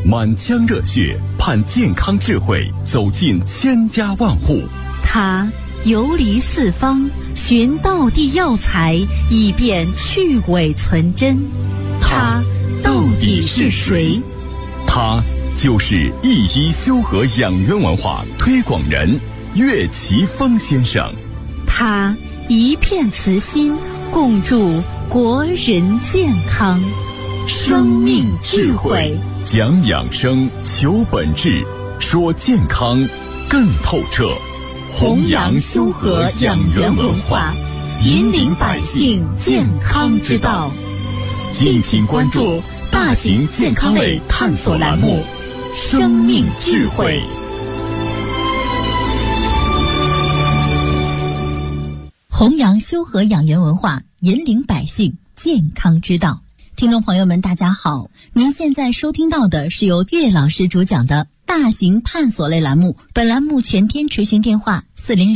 满腔热血盼健康智慧走进千家万户。 他游离四方，寻道地药材，以便去伪存真。他到底是谁？ 他就是一一修和养元文化推广人岳奇峰先生。 他一片慈心，共筑国人健康。生命智慧， 讲养生，求本质，说健康更透彻。弘扬修和养元文化，引领百姓健康之道。敬请关注大型健康类探索栏目《生命智慧》。 弘扬修和养元文化，引领百姓健康之道。听众朋友们，大家好，您现在收听到的是由岳老师主讲的大型探索类栏目。本栏目全天垂询电话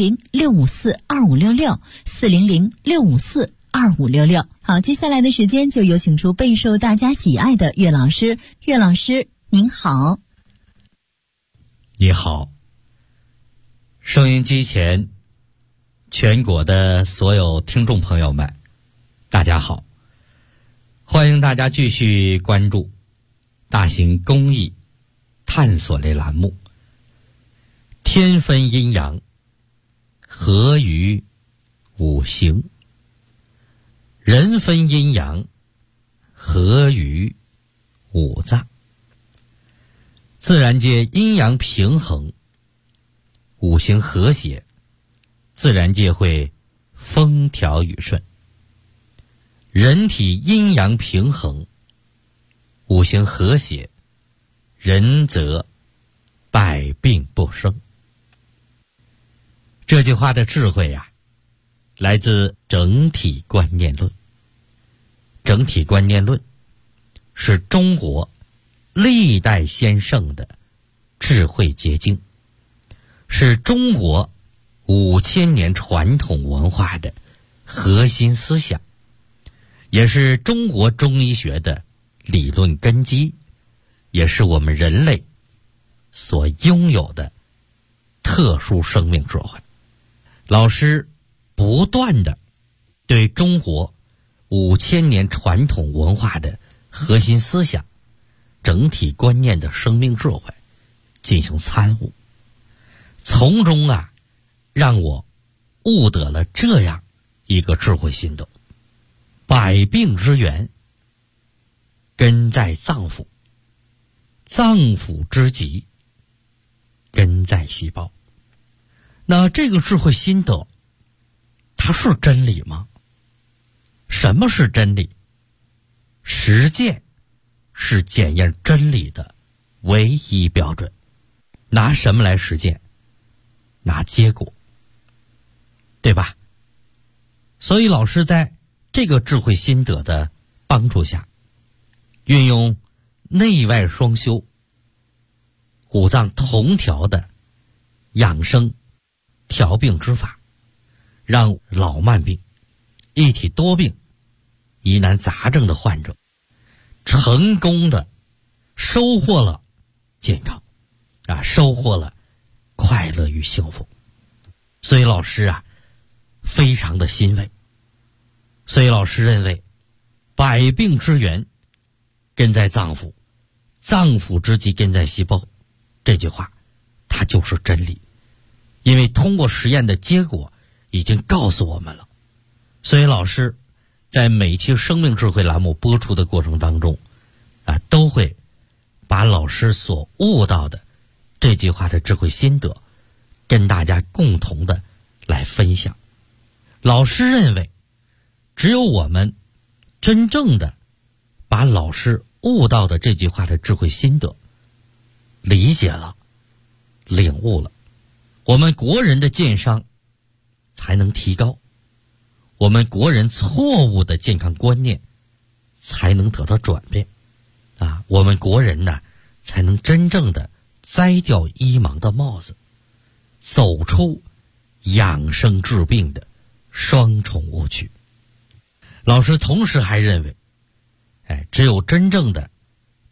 400-654-2566，400-654-2566。好，接下来的时间就有请出备受大家喜爱的岳老师。岳老师您好。 你好，收音机前全国的所有听众朋友们，大家好，欢迎大家继续关注大型公益探索类栏目。天分阴阳，合于五行；人分阴阳，合于五脏。自然界阴阳平衡，五行和谐，自然界会风调雨顺。人体阴阳平衡，五行和谐，人则百病不生。这句话的智慧啊，来自整体观念论。整体观念论是中国历代先圣的智慧结晶，是中国5000年传统文化的核心思想，也是中国中医学的理论根基，也是我们人类所拥有的特殊生命智慧。老师不断地对中国5000年传统文化的核心思想、整体观念的生命智慧进行参悟，从中让我悟得了这样一个智慧心得：百病之源根在脏腑，脏腑之疾根在细胞。那这个智慧心得，它是真理吗？什么是真理？实践是检验真理的唯一标准。拿什么来实践？拿结果，对吧？所以老师在这个智慧心得的帮助下，运用内外双修、五脏同调的养生调病之法，让老慢病、一体多病、疑难杂症的患者成功的收获了健康收获了快乐与幸福。所以老师非常的欣慰。所以老师认为，百病之源根在脏腑，脏腑之疾根在细胞，这句话它就是真理。因为通过实验的结果已经告诉我们了。所以老师在每期生命智慧栏目播出的过程当中都会把老师所悟到的这句话的智慧心得跟大家共同的来分享。老师认为，只有我们真正的把老师悟到的这句话的智慧心得理解了、领悟了，我们国人的健商才能提高，我们国人错误的健康观念才能得到转变我们国人才能真正的摘掉医盲的帽子，走出养生治病的双重误区。老师同时还认为，只有真正的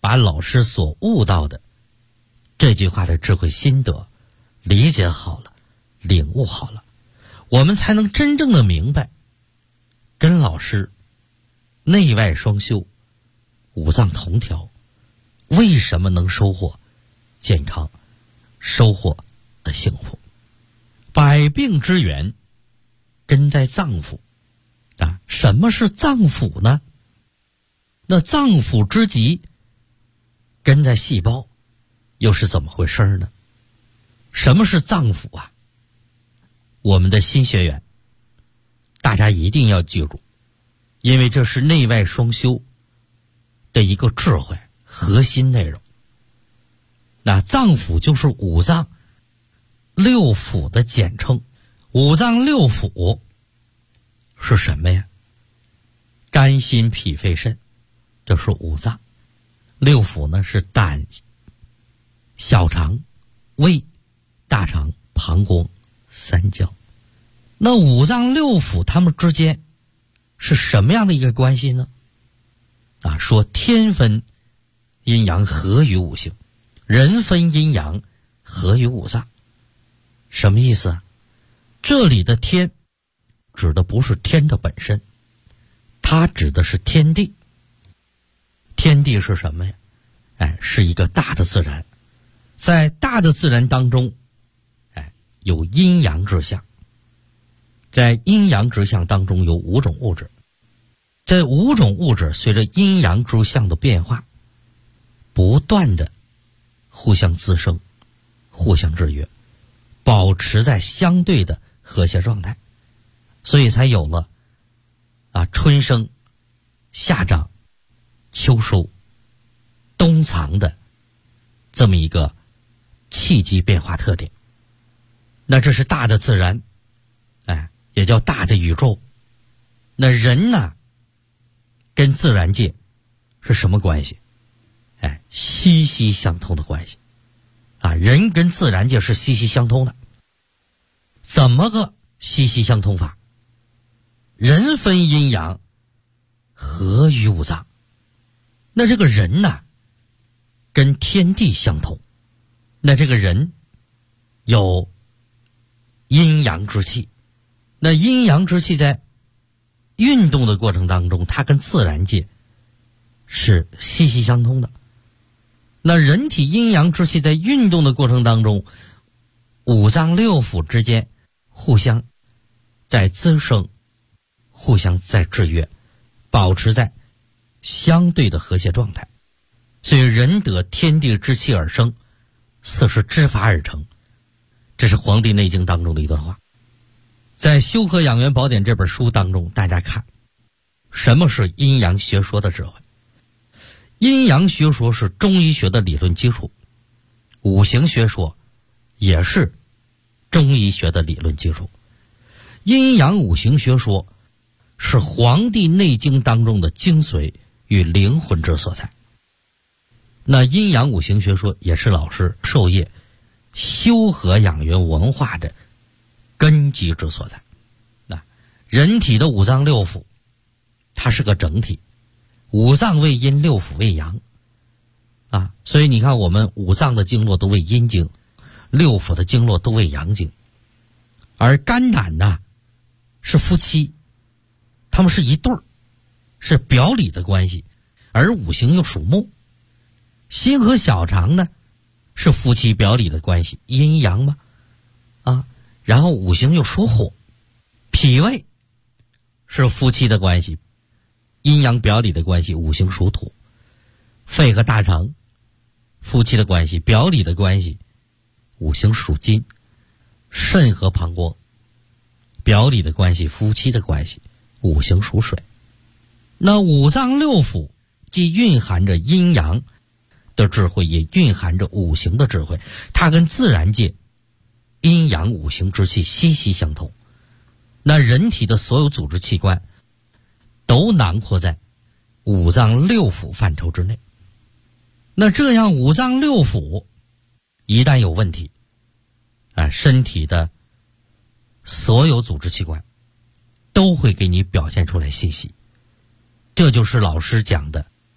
把老师所悟到的这句话的智慧心得理解好了，领悟好了，我们才能真正的明白跟老师内外双修，五脏同调，为什么能收获健康，收获幸福。百病之源根在脏腑啊，什么是脏腑呢？那脏腑之极根在细胞，又是怎么回事呢？什么是脏腑啊？我们的新学员大家一定要记住，因为这是内外双修的一个智慧核心内容。那脏腑就是五脏六腑的简称。五脏六腑是什么呀？肝心脾肺肾，这是五脏。六腑呢是胆、小肠、胃、大肠、膀胱、三焦。那五脏六腑它们之间是什么样的一个关系呢？啊，说天分阴阳合于五行，人分阴阳合于五脏。什么意思啊？这里的天指的不是天的本身，它指的是天地。天地是什么呀？是一个大的自然。在大的自然当中，有阴阳之象。在阴阳之象当中有五种物质。这五种物质随着阴阳之象的变化，不断的互相滋生，互相制约，保持在相对的和谐状态，所以才有了春生、夏长、秋收、冬藏的这么一个气机变化特点。那这是大的自然，也叫大的宇宙。那人呢，跟自然界是什么关系？息息相通的关系。人跟自然界是息息相通的。怎么个息息相通法？人分阴阳，合于五脏。那这个人呢，跟天地相通。那这个人有阴阳之气。那阴阳之气在运动的过程当中，它跟自然界是息息相通的。那人体阴阳之气在运动的过程当中，五脏六腑之间互相在滋生，互相在制约，保持在相对的和谐状态。所以人得天地之气而生，四时之法而成。这是《黄帝内经》当中的一段话。在《修和养元宝典》这本书当中，大家看什么是阴阳学说的智慧。阴阳学说是中医学的理论基础，五行学说也是中医学的理论基础。阴阳五行学说是《黄帝内经》当中的精髓与灵魂之所在。那阴阳五行学说也是老师授业修和养元文化的根基之所在。人体的五脏六腑它是个整体，五脏为阴，六腑为阳所以你看我们五脏的经络都为阴经，六腑的经络都为阳经。而肝胆呢是夫妻，他们是一对儿，是表里的关系。而五行又属木，心和小肠呢是夫妻表里的关系，阴阳嘛然后五行又属火，脾胃是夫妻的关系，阴阳表里的关系，五行属土。肺和大肠夫妻的关系，表里的关系，五行属金。肾和膀胱表里的关系，夫妻的关系，五行属水。那五脏六腑既蕴含着阴阳的智慧，也蕴含着五行的智慧，它跟自然界阴阳五行之气息息相通。那人体的所有组织器官都囊括在五脏六腑范畴之内。那这样五脏六腑一旦有问题身体的所有组织器官都会给你表现出来信息。这就是老师讲的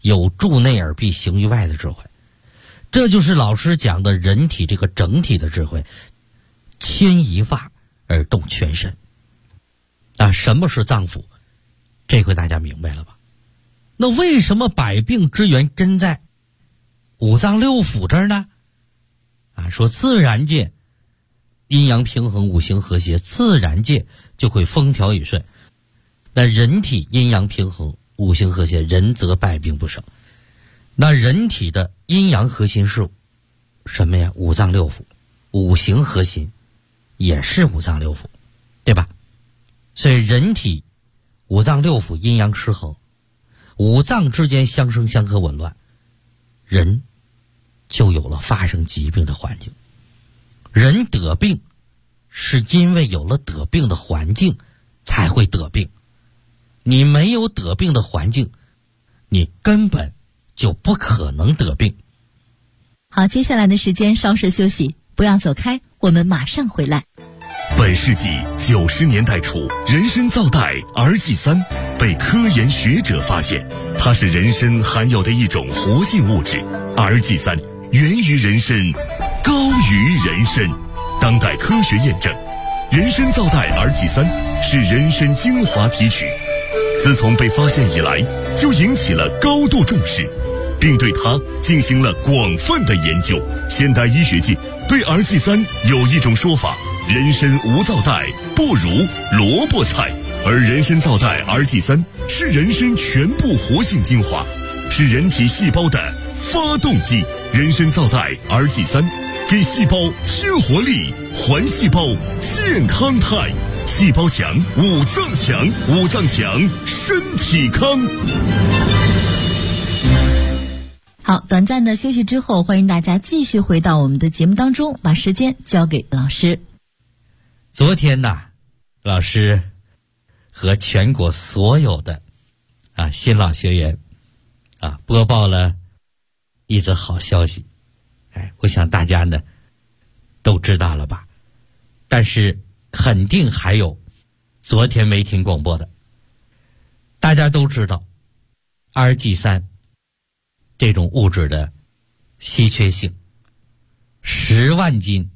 有助内而必行于外的智慧。这就是老师讲的人体这个整体的智慧，牵一发而动全身。什么是脏腑？这回大家明白了吧？那为什么百病之源真在五脏六腑这儿呢？说自然界阴阳平衡，五行和谐，自然界就会风调雨顺。那人体阴阳平衡，五行和谐，人则百病不生。那人体的阴阳核心是什么呀？五脏六腑。五行核心也是五脏六腑，对吧？所以人体五脏六腑阴阳失衡，五脏之间相生相克紊乱，人就有了发生疾病的环境。人得病是因为有了得病的环境才会得病，你没有得病的环境，你根本就不可能得病。 好，接下来的时间稍事休息，不要走开，我们马上回来。 本世纪90年代初，人参皂苷 RG3 被科研学者发现，它是人参含有的一种活性物质。RG3 源于人参，高于人参。当代科学验证，人参皂苷 RG3 是人参精华提取，自从被发现以来，就引起了高度重视，并对它进行了广泛的研究。现代医学界对 RG3 有一种说法：人参无皂苷不如萝卜菜，而人参皂苷 RG3 是人参全部活性精华，是人体细胞的发动机。人参皂苷 RG3 给细胞添活力，还细胞健康态。细胞强，五脏强，五脏强，身体康。 好，短暂的休息之后，欢迎大家继续回到我们的节目当中，把时间交给老师。 昨天呢，老师和全国所有的新老学员播报了一则好消息。我想大家呢都知道了吧？但是肯定还有昨天没听广播的。大家都知道 RG3 这种物质的稀缺性，10万斤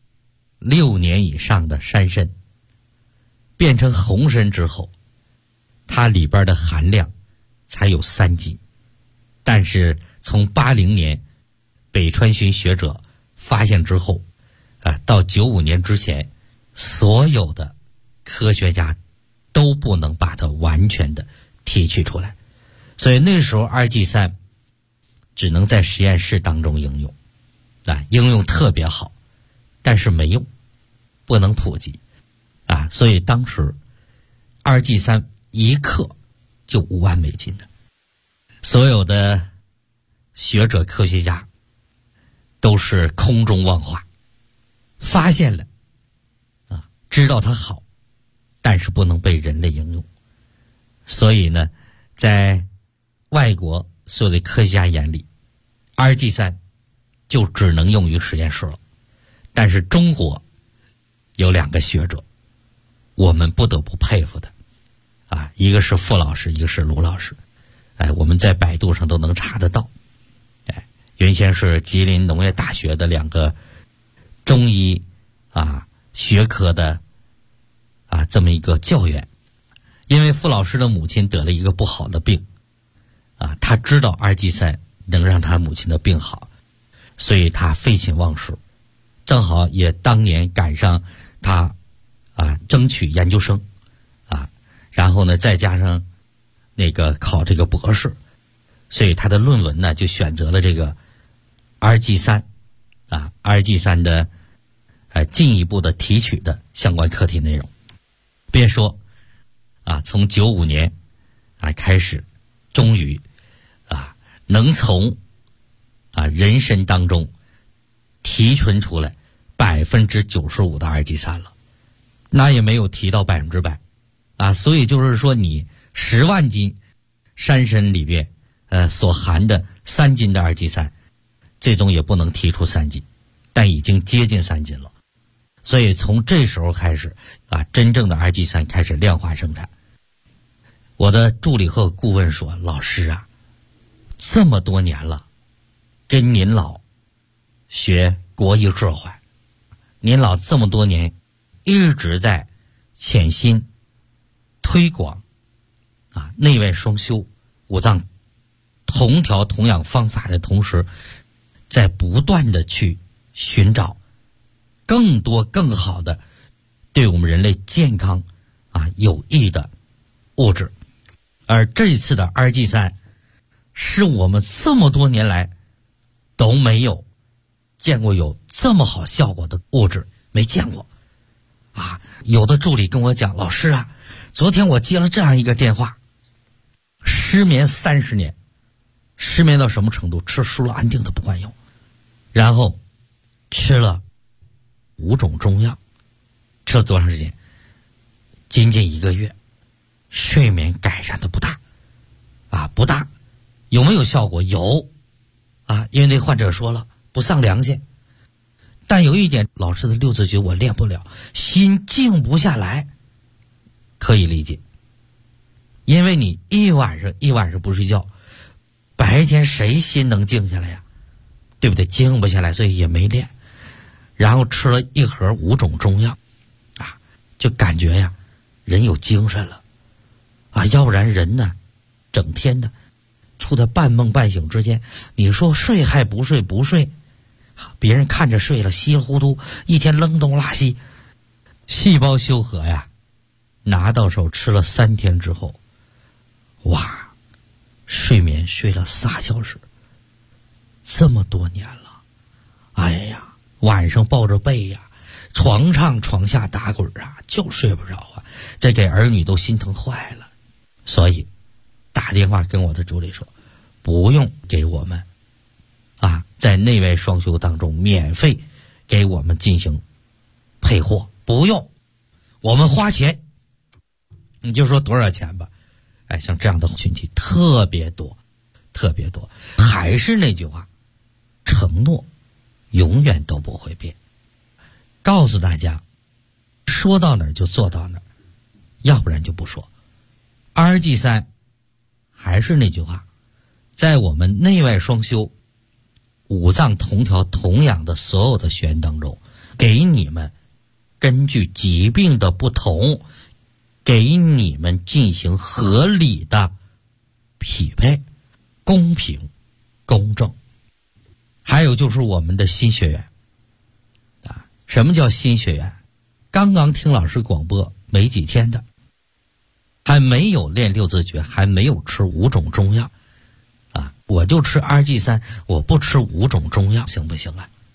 6年以上的山参变成红参之后，它里边的含量才有3斤。但是从80年北川荨学者发现之后到95年之前，所有的科学家都不能把它完全的提取出来，所以那时候 RG3 只能在实验室当中应用，应用特别好，但是没用，不能普及所以当时 RG3 1克就5万美金的。所有的学者科学家都是空中妄话，发现了知道它好，但是不能被人类应用。所以呢，在外国所有的科学家眼里 RG3 就只能用于实验室了。但是中国有2个学者，我们不得不佩服他一个是傅老师，一个是卢老师。我们在百度上都能查得到。原先是吉林农业大学的2个中医学科的这么一个教员。因为傅老师的母亲得了一个不好的病他知道 RG3 能让他母亲的病好，所以他废寝忘食，正好也当年赶上他争取研究生然后呢再加上那个考这个博士，所以他的论文呢就选择了这个 RG3 RG3 的进一步的提取的相关课题内容。别说从95年开始，终于能从人参当中提纯出来95%的 RG3 了，那也没有提到100%所以就是说你10万斤山参里边所含的3斤的 RG3，最终也不能提出3斤，但已经接近3斤了。所以从这时候开始真正的 RG3 开始量化生产。我的助理和顾问说，老师这么多年了，跟您老学国医智慧，您老这么多年一直在潜心推广内外双修五脏同调同养方法的同时，在不断的去寻找更多更好的对我们人类健康有益的物质。而这次的2G3是我们这么多年来都没有见过有这么好效果的物质，没见过有的助理跟我讲，老师昨天我接了这样一个电话，失眠30年，失眠到什么程度？吃舒乐安定都不管用，然后吃了5种中药，吃了多长时间？仅仅1个月，睡眠改善的不大不大。有没有效果？有因为那患者说了不上良心，但有一点，老师的6字诀我练不了，心静不下来，可以理解。因为你一晚上不睡觉，白天谁心能静下来呀？对不对？静不下来，所以也没练。然后吃了1盒5种中药就感觉人有精神了要不然人呢整天的处在半梦半醒之间，你说睡还不睡，别人看着睡了，稀里糊涂一天扔东拉西。细胞修和拿到手吃了3天之后，哇，睡眠睡了3小时，这么多年了，哎呀，晚上抱着被床上床下打滚就睡不着这给儿女都心疼坏了。所以打电话跟我的助理说，不用给我们在内外双修当中免费给我们进行配货，不用，我们花钱。你就说多少钱吧。像这样的群体特别多，特别多。还是那句话，承诺永远都不会变。告诉大家，说到哪儿就做到哪儿，要不然就不说。2G3还是那句话，在我们内外双修五脏同调同养的所有的学员当中，给你们根据疾病的不同，给你们进行合理的匹配，公平公正。还有就是我们的新学员什么叫新学员？刚刚听老师广播没几天的，还没有练6字诀，还没有吃5种中药我就吃2G3，我不吃5种中药行不行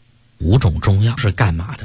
5种中药是干嘛的？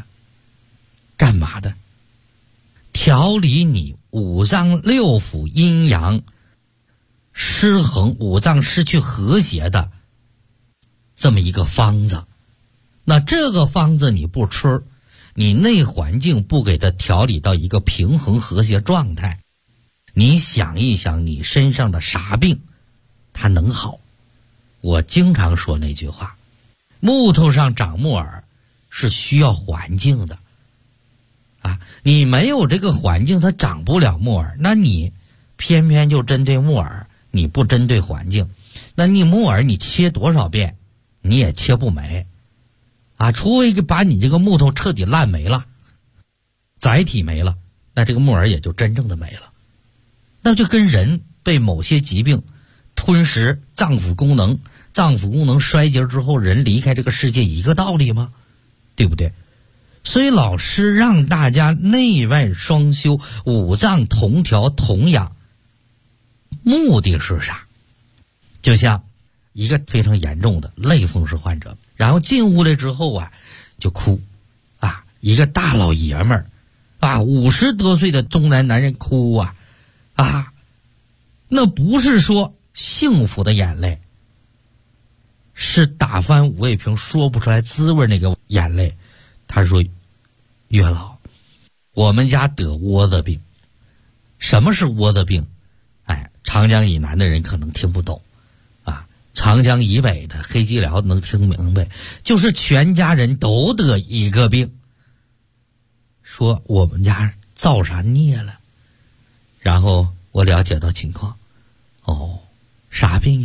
调理你五脏六腑阴阳失衡，五脏失去和谐的这么一个方子。那这个方子你不吃，你内环境不给它调理到一个平衡和谐状态，你想一想你身上的啥病它能好？我经常说那句话，木头上长木耳是需要环境的你没有这个环境它长不了木耳，那你偏偏就针对木耳，你不针对环境，那你木耳你切多少遍你也切不没除非把你这个木头彻底烂没了，载体没了，那这个木耳也就真正的没了。那就跟人被某些疾病吞食脏腑功能衰竭之后，人离开这个世界一个道理吗？对不对？所以老师让大家内外双修，五脏同调同养，目的是啥？就像一个非常严重的类风湿患者，然后进屋来之后就哭一个大老爷们儿50多岁的中年男人哭那不是说幸福的眼泪，是打翻五味瓶说不出来滋味那个眼泪。他说，月老，我们家得窝子病。什么是窝子病？长江以南的人可能听不懂长江以北的黑吉辽能听明白，就是全家人都得一个病。说我们家造啥孽了？然后我了解到情况，啥病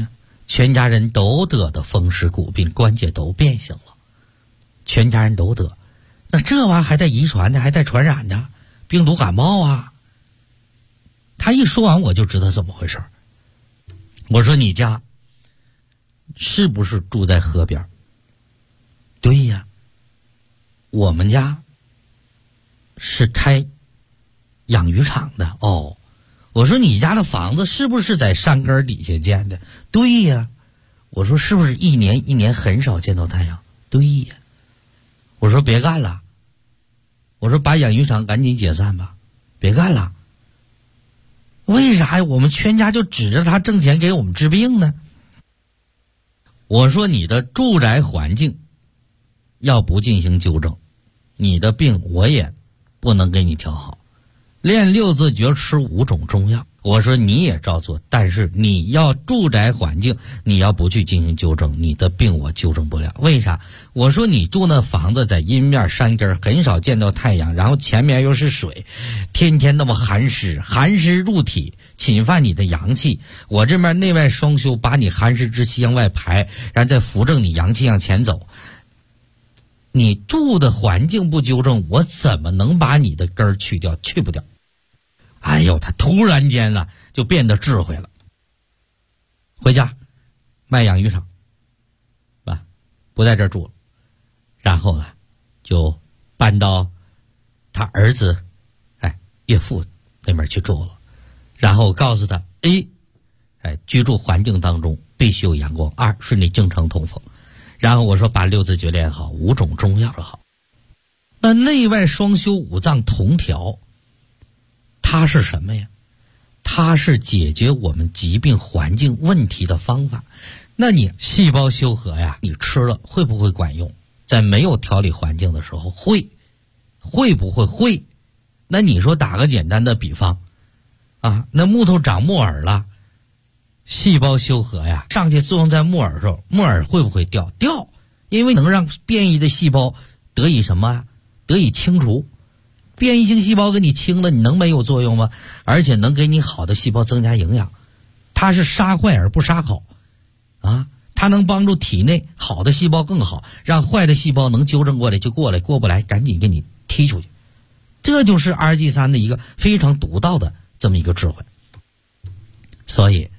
全家人都得的风湿骨病，关节都变形了，全家人都得。那这玩意儿还带遗传的，还带传染的，病毒感冒啊。他一说完我就知道怎么回事。我说你家是不是住在河边？对呀，我们家是开养鱼场的。哦，我说你家的房子是不是在山根底下建的？对呀。我说是不是一年很少见到太阳？对呀。我说别干了，我说把养鱼场赶紧解散吧，别干了。为啥呀？我们全家就指着他挣钱给我们治病呢？我说你的住宅环境要不进行纠正，你的病我也不能给你调好。练六字诀，吃5种中药，我说你也照做，但是你要住宅环境，你要不去进行纠正，你的病我纠正不了。为啥？我说你住那房子在阴面山根，很少见到太阳，然后前面又是水，天天那么寒湿入体，侵犯你的阳气。我这边内外双修，把你寒湿之气向外排，然后再扶正你阳气向前走。你住的环境不纠正，我怎么能把你的根儿去掉？去不掉。哎呦，他突然间呢就变得智慧了。回家卖养鱼场，不在这儿住了，然后呢就搬到他儿子岳父那边去住了。然后告诉他居住环境当中必须有阳光，2顺利经常通风。然后我说把6字诀练好，5种中药好。那内外双修，5脏同调，它是什么呀？它是解决我们疾病环境问题的方法。那你细胞修和呀，你吃了会不会管用？在没有调理环境的时候会不会？会。那你说打个简单的比方那木头长木耳了，细胞修和呀，上去作用在木耳的时候，木耳会不会掉？掉，因为能让变异的细胞得以什么？得以清除。变异性细胞给你清了，你能没有作用吗？而且能给你好的细胞增加营养。它是杀坏而不杀好它能帮助体内好的细胞更好，让坏的细胞能纠正过来就过来，过不来赶紧给你踢出去。这就是 RG3 的一个非常独到的这么一个智慧。所以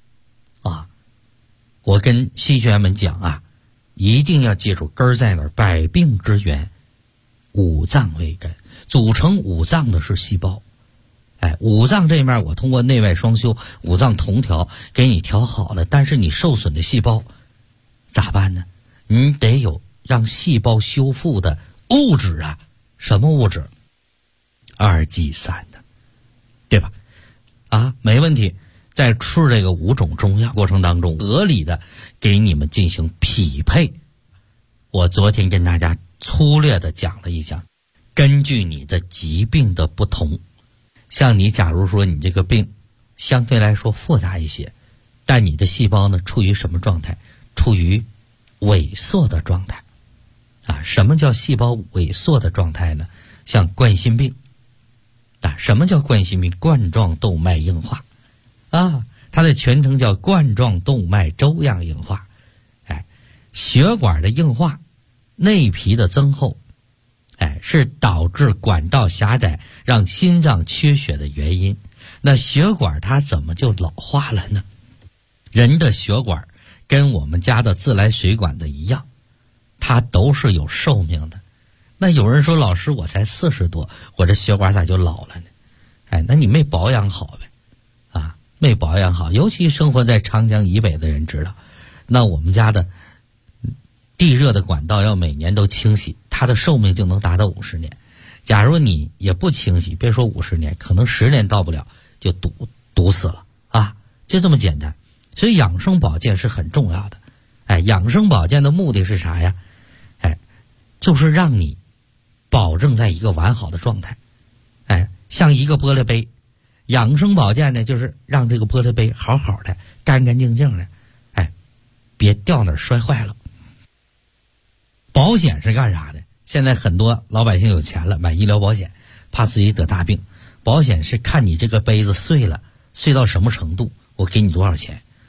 我跟新学员们讲一定要记住根儿在哪儿，百病之源5脏为根，组成5脏的是细胞。5脏这面我通过内外双修，5脏同调给你调好了，但是你受损的细胞咋办呢？你得有让细胞修复的物质什么物质？RG3的，对吧？没问题。在吃这个5种中药过程当中，合理的给你们进行匹配。我昨天跟大家粗略的讲了一讲，根据你的疾病的不同，像你假如说你这个病相对来说复杂一些，但你的细胞呢处于什么状态？处于萎缩的状态。什么叫细胞萎缩的状态呢？像冠心病。什么叫冠心病？冠状动脉硬化。它的全称叫冠状动脉粥样硬化。血管的硬化，内皮的增厚，是导致管道狭窄让心脏缺血的原因。那血管它怎么就老化了呢？人的血管跟我们家的自来水管的一样，它都是有寿命的。那有人说老师我才40多，我这血管咋就老了呢？那你没保养好呗。没保养好，尤其生活在长江以北的人知道，那我们家的地热的管道要每年都清洗，它的寿命就能达到50年。假如你也不清洗，别说50年，可能10年到不了就堵死了就这么简单。所以养生保健是很重要的。养生保健的目的是啥呀？就是让你保证在一个完好的状态。像一个玻璃杯，养生保健呢，就是让这个玻璃杯好好的、干干净净的，别掉哪儿摔坏了。保险是干啥的？现在很多老百姓有钱了，买医疗保险，怕自己得大病。保险是看你这个杯子碎了，碎到什么程度，我给你多少钱。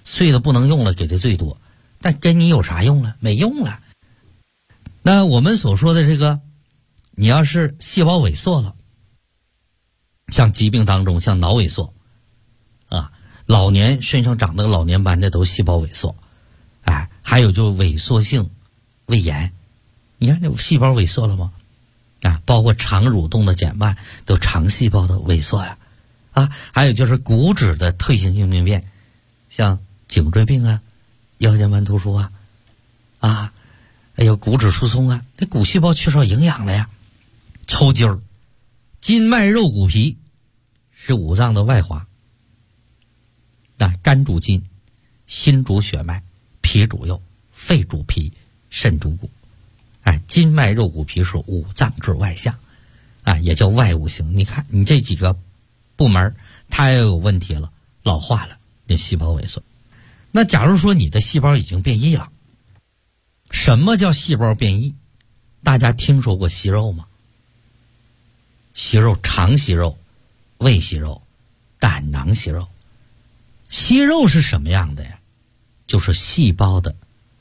碎的不能用了给的最多，但跟你有啥用啊？没用了。那我们所说的这个，你要是细胞萎缩了，像疾病当中像脑萎缩啊，老年身上长那个老年斑的都细胞萎缩，哎，还有就萎缩性胃炎，你看这细胞萎缩了吗？啊，包括肠蠕动的减慢都肠细胞的萎缩呀，啊，还有就是骨质的退行性病变，像颈椎病啊、腰间盘突出啊，啊，还有骨质疏松啊，那骨细胞缺少营养了呀，抽筋儿。筋脉肉骨皮是五脏的外化，那肝主筋，心主血脉，脾主肉，肺主脾，肾主骨。哎，筋脉肉骨皮是五脏之外象，啊，也叫外五行。你看你这几个部门，它也有问题了，老化了，那细胞萎缩。那假如说你的细胞已经变异了，什么叫细胞变异？大家听说过息肉吗？息肉，肠息肉、胃息肉、胆囊息肉。息肉是什么样的呀？就是细胞的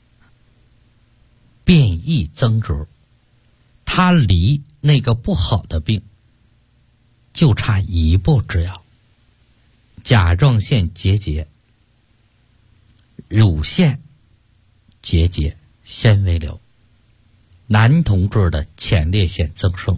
变异增殖，它离那个不好的病就差一步之遥。甲状腺结节、乳腺结节、纤维瘤，男同志的前列腺增生，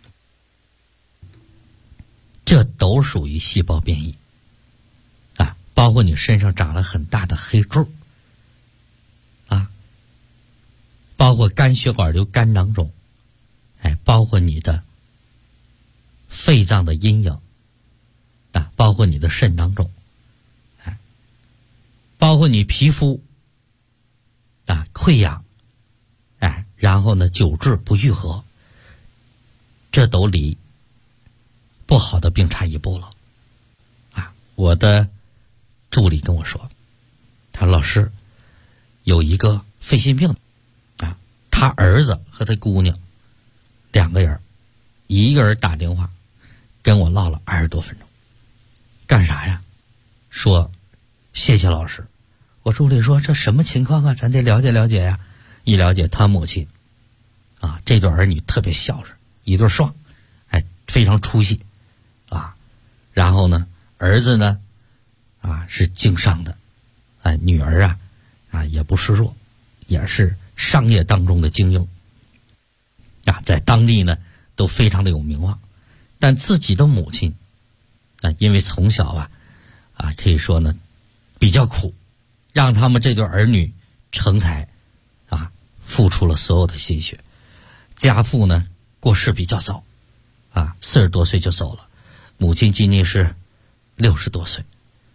这都属于细胞变异啊，包括你身上长了很大的黑痣啊，包括肝血管瘤、肝囊肿，哎，包括你的肺脏的阴影啊，包括你的肾囊肿，哎，包括你皮肤啊溃疡，哎，然后呢久治不愈合，这都离不好的病差一步了啊！我的助理跟我说，他说老师有一个肺心病啊，他儿子和他姑娘两个人，一个人打电话跟我唠了20多分钟，干啥呀？说谢谢老师。我助理说这什么情况啊？咱得了解了解呀。一了解，他母亲啊，这对儿女特别孝顺，一对双，哎，非常出息啊。然后呢，儿子呢啊是经商的，哎，女儿啊也不示弱，也是商业当中的精英啊，在当地呢都非常的有名望。但自己的母亲啊，因为从小啊可以说呢比较苦，让他们这对儿女成才啊付出了所有的心血。家父呢过世比较早啊，40多岁就走了，母亲今年是60多岁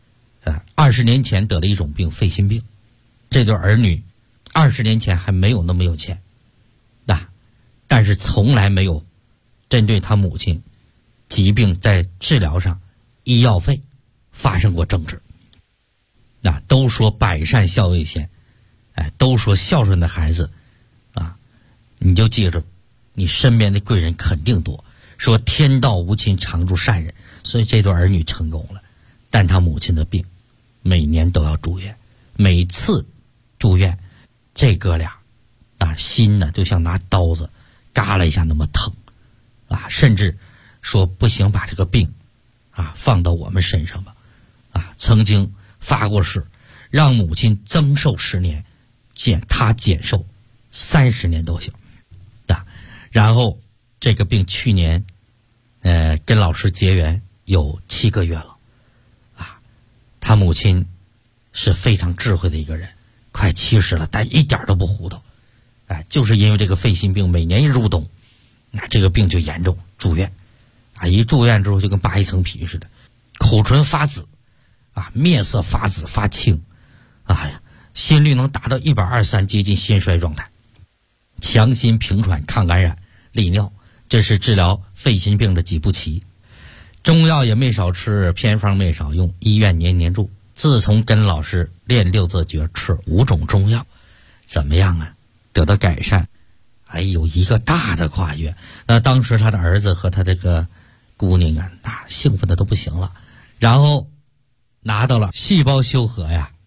，20年前得了一种病，肺心病。这对儿女20年前还没有那么有钱但是从来没有针对他母亲疾病在治疗上医药费发生过争执。都说百善孝为先，哎，都说孝顺的孩子啊，你就记着，你身边的贵人肯定多。说天道无亲，常助善人，所以这对儿女成功了。但他母亲的病，每年都要住院，每次住院，这哥俩心呢就像拿刀子嘎了一下那么疼甚至说不行，把这个病放到我们身上吧曾经发过誓，让母亲增寿10年，他减寿30年都行然后这个病去年跟老师结缘有7个月了他母亲是非常智慧的一个人，快70了，但一点都不糊涂就是因为这个肺心病，每年一入冬这个病就严重，住院一住院之后就跟扒一层皮似的，口唇发紫面色发紫发青心率能达到123，接近心衰状态，强心平喘抗感染利尿，这是治疗肺心病的几步棋。中药也没少吃，偏方没少用，医院年年住。自从跟老师练6字诀，吃5种中药，怎么样得到改善，有一个大的跨越。那当时他的儿子和他这个姑娘兴奋的都不行了，然后拿到了细胞修和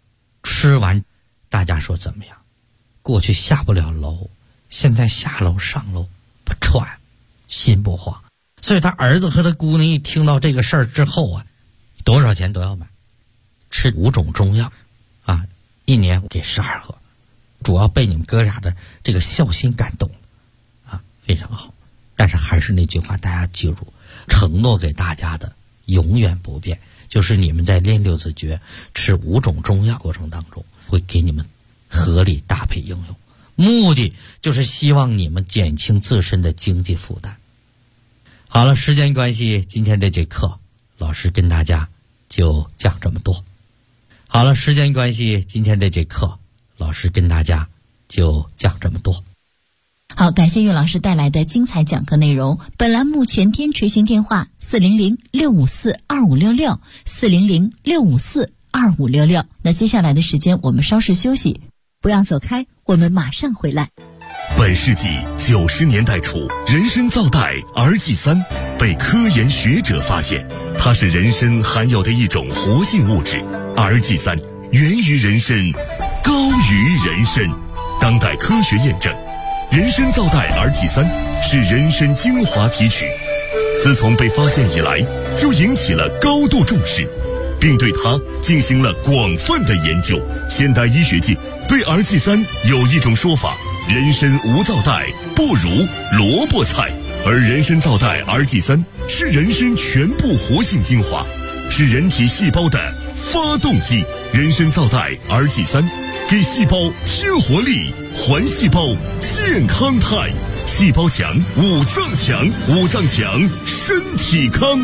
吃完，大家说怎么样？过去下不了楼，现在下楼上楼不喘，心不慌。所以他儿子和他姑娘一听到这个事儿之后啊，多少钱都要买，吃5种中药啊，1年给12盒，主要被你们哥俩的这个孝心感动啊，非常好。但是还是那句话，大家记住，承诺给大家的永远不变，就是你们在练六字诀吃5种中药过程当中，会给你们合理搭配应用，目的就是希望你们减轻自身的经济负担。好了，时间关系，今天这节课老师跟大家就讲这么多。好了，时间关系，今天这节课老师跟大家就讲这么多。 好，感谢岳老师带来的精彩讲课内容。本栏目全天垂询电话400-654-2566 400-654-2566。那接下来的时间我们稍事休息，不要走开，我们马上回来。 本世纪90年代初，人参皂苷儿剂3被科研学者发现，它是人参含有的一种活性物质。儿剂3源于人参，高于人参。当代科学验证，人参皂苷儿剂3是人参精华提取，自从被发现以来，就引起了高度重视，并对它进行了广泛的研究。现代医学界对儿剂3有一种说法：人参无皂苷不如萝卜菜，而人参皂苷儿剂3是人参全部活性精华，是人体细胞的发动机。人参皂苷儿剂3给细胞添活力，还细胞健康态，细胞强，五脏强，五脏强，身体康。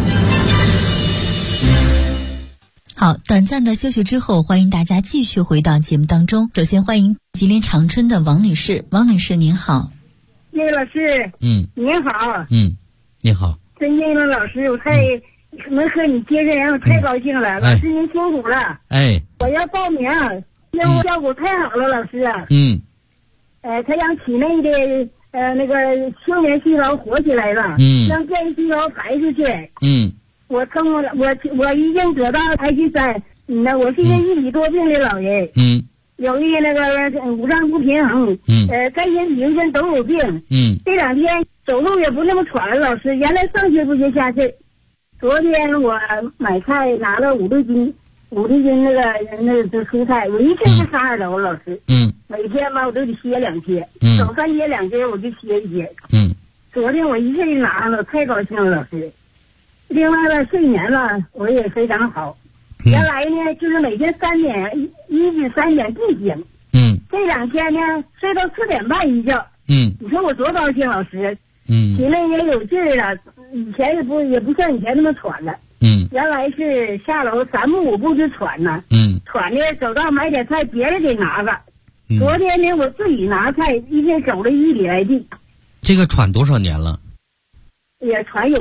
好，短暂的休息之后，欢迎大家继续回到节目当中。首先欢迎吉林长春的王女士，王女士您好。 叶老师，您好。 你好。 真叶老师，我太能和你接上，我太高兴了。老师您辛苦了。我要报名，业务效果太好了，老师啊。他让体内的那个青年细胞活起来了，让变异细胞排出去。我已经得到癌细胞。我是一个1米多病的老人。有一那个五脏不平衡。肝阴脾肾都有病。这2天走路也不那么喘了，老师。原来上气不接下气。昨天我买菜拿了5六斤那个蔬菜，我一天就上2楼，老师。每天吧我都得歇2天，走3节2节我就歇1节。昨天我一下就拿上了，太高兴了，老师。另外呢，睡眠了我也非常好。原来呢就是每天3点1至3点必醒。这2天呢睡到4点半一觉。你说我多高兴，老师。体内也有劲儿了，以前也不像以前那么喘了。原来是下楼3步5步就喘呢。喘的走到买点菜，别人给拿了。昨天呢我自己拿菜，一天走了1里来地。 这个喘多少年了？ 也传有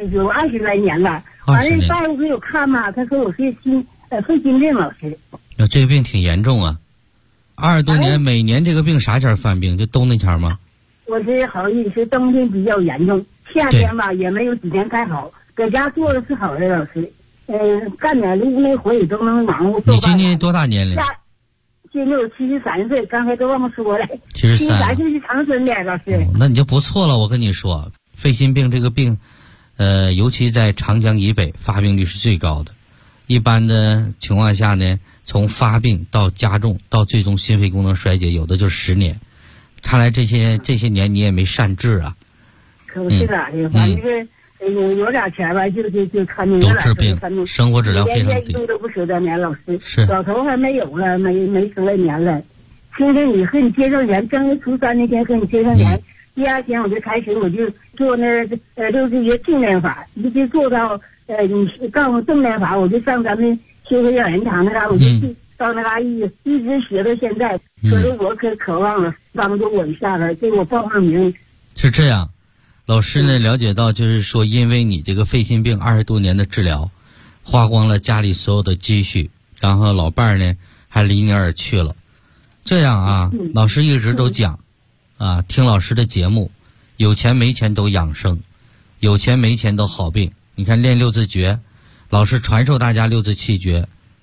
20来年了。完了大夫给我看嘛，他说我是肺心病，老师。 这个病挺严重啊，20多年，每年这个病啥前犯病？就冬那前吗？ 我是好像是冬天比较严重，夏天吧也没有几天太好，搁家做的是好的，老师。干点屋内活也都能忙活。 你今年多大年龄？ 今年我73岁，刚才都忘了说了。 73 岁是长春的，老师。 那你就不错了，我跟你说，肺心病这个病，尤其在长江以北发病率是最高的。一般的情况下呢，从发病到加重到最终心肺功能衰竭，有的就10年。看来这些年你也没善治啊。 可不是咋的，反正是有点钱吧，就看病了。 都治病，生活质量非常低。 都不舍得年，老师。 是。 老头还没有了，没10来年了。听说你和你接上缘，正月初3那天和你接上缘，第2天我就开始我就做那6字诀正念法，一直做到你告诉正念法，我就上咱们修和养人堂那嘎，我就去到那嘎一直学到现在。可是我可渴望了帮助我一下子，给我报上名。 是这样，老师呢了解到，就是说因为你这个肺心病20多年的治疗，花光了家里所有的积蓄，然后老伴儿呢还离你而去了。这样啊，老师一直都讲听老师的节目，有钱没钱都养生，有钱没钱都好病。你看练6字诀，老师传授大家6字气诀，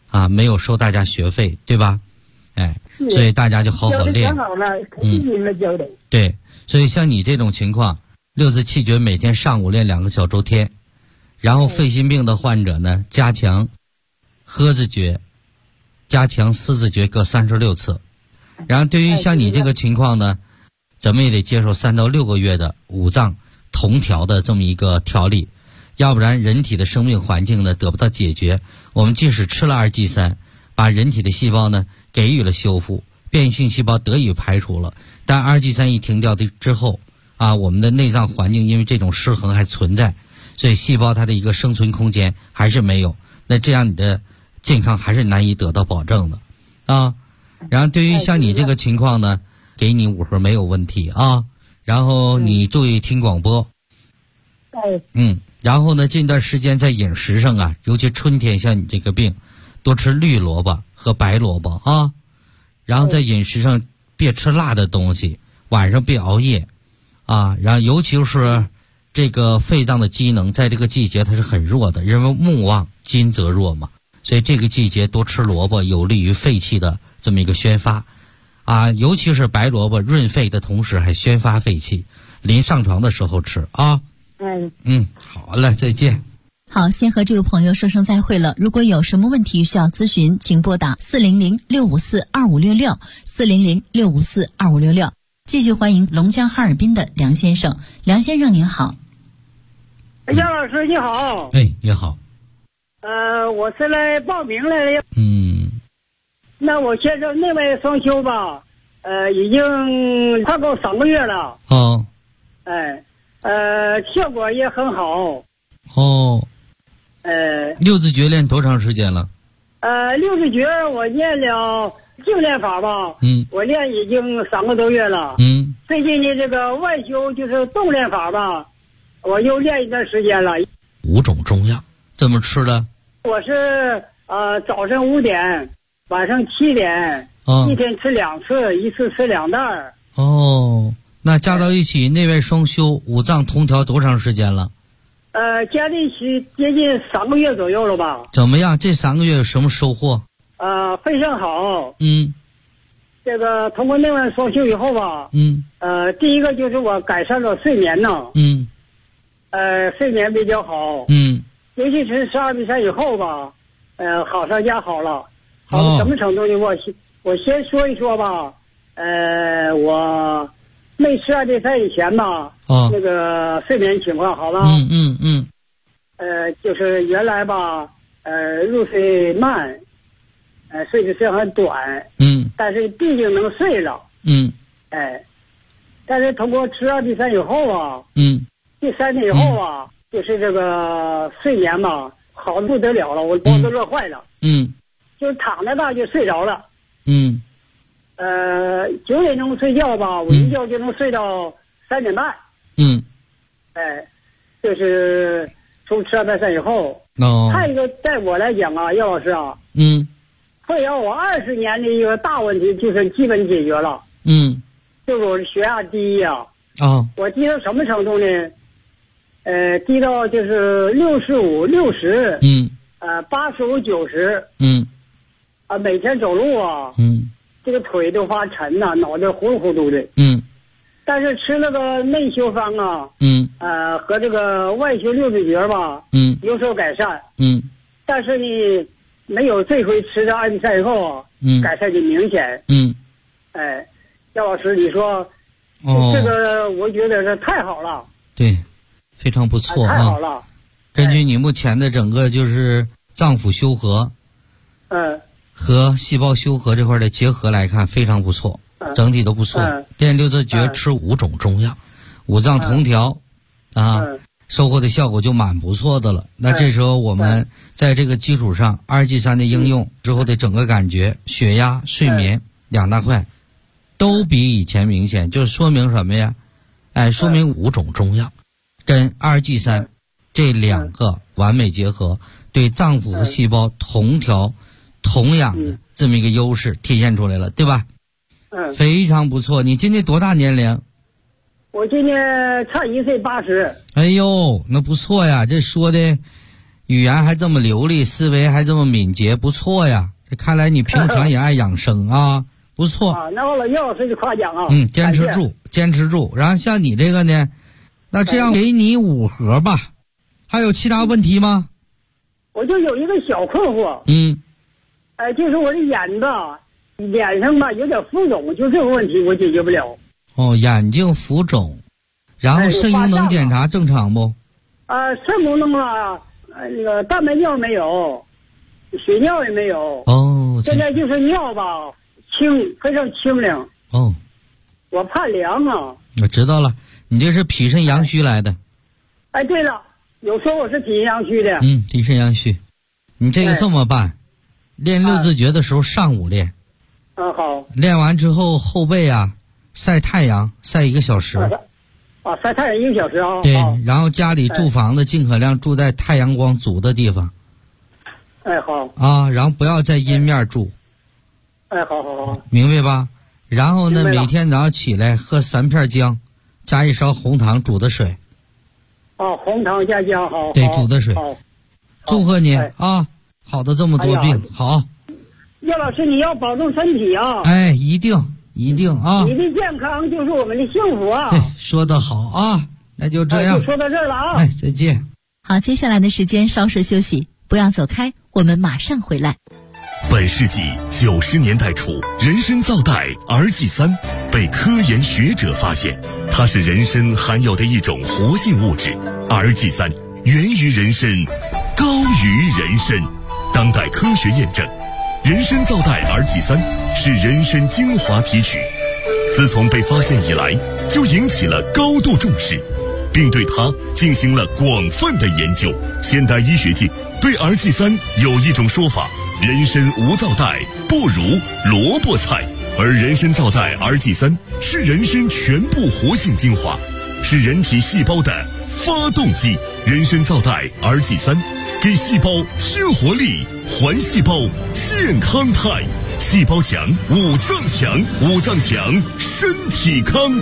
啊，没有收大家学费，对吧？哎，所以大家就好好练。 教的好了，你们教的。 对，所以像你这种情况，六字气诀每天上午练2个小周天，然后肺心病的患者呢，加强呵字诀，加强思字诀各36次。然后对于像你这个情况呢，咱们也得接受3到6个月的五脏同调的这么一个调理，要不然人体的生命环境呢得不到解决。我们即使吃了2G3，把人体的细胞呢给予了修复，变异性细胞得以排除了，但2G3一停掉之后啊，我们的内脏环境因为这种失衡还存在，所以细胞它的一个生存空间还是没有，那这样你的健康还是难以得到保证的啊。然后对于像你这个情况呢，给你5盒没有问题啊。然后你注意听广播。然后呢，近段时间在饮食上啊，尤其春天像你这个病，多吃绿萝卜和白萝卜啊。然后在饮食上别吃辣的东西，晚上别熬夜啊。然后尤其是这个肺脏的机能在这个季节它是很弱的，因为木旺金则弱嘛，所以这个季节多吃萝卜有利于肺气的这么一个宣发啊，尤其是白萝卜润肺的同时还宣发肺气，临上床的时候吃啊。好了，再见。 好，先和这位朋友说声再会了。如果有什么问题需要咨询，请拨打400-654-2566，400-654-2566。继续欢迎龙江哈尔滨的梁先生。梁先生您好。 杨老师你好。 你好。 我是来报名来了。那我现在内外双修吧，已经快够3个月了。效果也很好。 六字诀练多长时间了？ 六字诀我练了净练法吧。我练已经3个多月了。最近的这个外修就是动练法吧，我又练一段时间了。 5种中药怎么吃的？ 我是早上5点，晚上7点，一天吃2次，一次吃2袋。 那加到一起内外双修五脏同调多长时间了？ 加在一起接近3个月左右了吧。 怎么样？这3个月有什么收获？ 非常好。这个通过内外双修以后吧，第一个就是我改善了睡眠呢。睡眠比较好。尤其是12比3以后吧，好上加好了。好到什么程度呢？我先说一说吧。我没吃2比3以前吧，那个睡眠情况好了。就是原来吧，入睡慢，睡的时间很短。但是毕竟能睡了。但是通过吃2比3以后啊，第3天以后啊，就是这个睡眠吧，好的不得了了，我包都乐坏了。就躺着吧就睡着了。9点钟睡觉吧，我一觉就能睡到3点半。就是从吃203以后。还有一个，在我来讲啊，姚老师啊，会让我20年的一个大问题就是基本解决了。就是我的血压低啊。我低到什么程度呢？低到就是65、60。85、90。每天走路啊。这个腿都发沉呐，脑袋糊里糊涂的。但是吃那个内修方啊，和这个外修六字诀吧，有所改善。但是呢，没有这回吃的2比3以后啊，改善的明显。姚老师，你说，这个我觉得是太好了。 对，非常不错啊。 太好了。 根据你目前的整个就是脏腑修和，和细胞修和这块的结合来看，非常不错，整体都不错。练六字诀吃5种中药，五脏同调，收获的效果就蛮不错的了。那这时候我们在这个基础上，2G3的应用之后的整个感觉，血压、睡眠2大块都比以前明显，就说明什么呀？说明5种中药跟2G3这2个完美结合，对脏腑和细胞同调同养的这么一个优势体现出来了，对吧？非常不错。你今年多大年龄？ 我今年差1岁80。 哎呦，那不错呀，这说的语言还这么流利，思维还这么敏捷，不错呀。这看来你平常也爱养生啊，不错。 那我叶老师就夸奖啊。 坚持住，坚持住。然后像你这个呢，那这样给你5盒吧。还有其他问题吗？ 我就有一个小困惑。就是我的脸上吧有点浮肿，就这个问题我解决不了。 眼睛浮肿，然后肾功能检查正常不？ 肾功能啊，那个蛋白尿没有，血尿也没有。现在就是尿吧非常清凉。我怕凉啊。 我知道了，你这是脾肾阳虚来的。 对了，有说我是脾肾阳虚的。 脾肾阳虚，你这个这么办，练6字诀的时候上午练。 好。 练完之后后背啊晒太阳晒1个小时。 晒太阳1个小时啊。 对，然后家里住房子尽可量住在太阳光足的地方。 好。 然后不要在阴面住。 好。 明白吧？然后呢，每天早上起来喝3片姜，加1勺红糖煮的水。 红糖加姜，好。 对，煮的水。祝贺你好的这么多病，好。 叶老师，你要保重身体啊！ 一定啊！ 你的健康就是我们的幸福啊！ 对，说得好啊！那就这样， 就说到这儿了啊！ 再见。 好，接下来的时间稍事休息，不要走开，我们马上回来。 本世纪90年代初，人参皂苷 RG3 被科研学者发现，它是人参含有的一种活性物质。RG3 源于人参，高于人参。当代科学验证，人参皂苷 RG3 是人参精华提取，自从被发现以来，就引起了高度重视，并对它进行了广泛的研究。现代医学界对 RG3 有一种说法：人参无皂苷，不如萝卜菜。而人参皂苷 RG3 是人参全部活性精华，是人体细胞的发动机。人参皂苷 RG3 给细胞添活力，还细胞健康态。细胞强，五脏强，五脏强，身体康。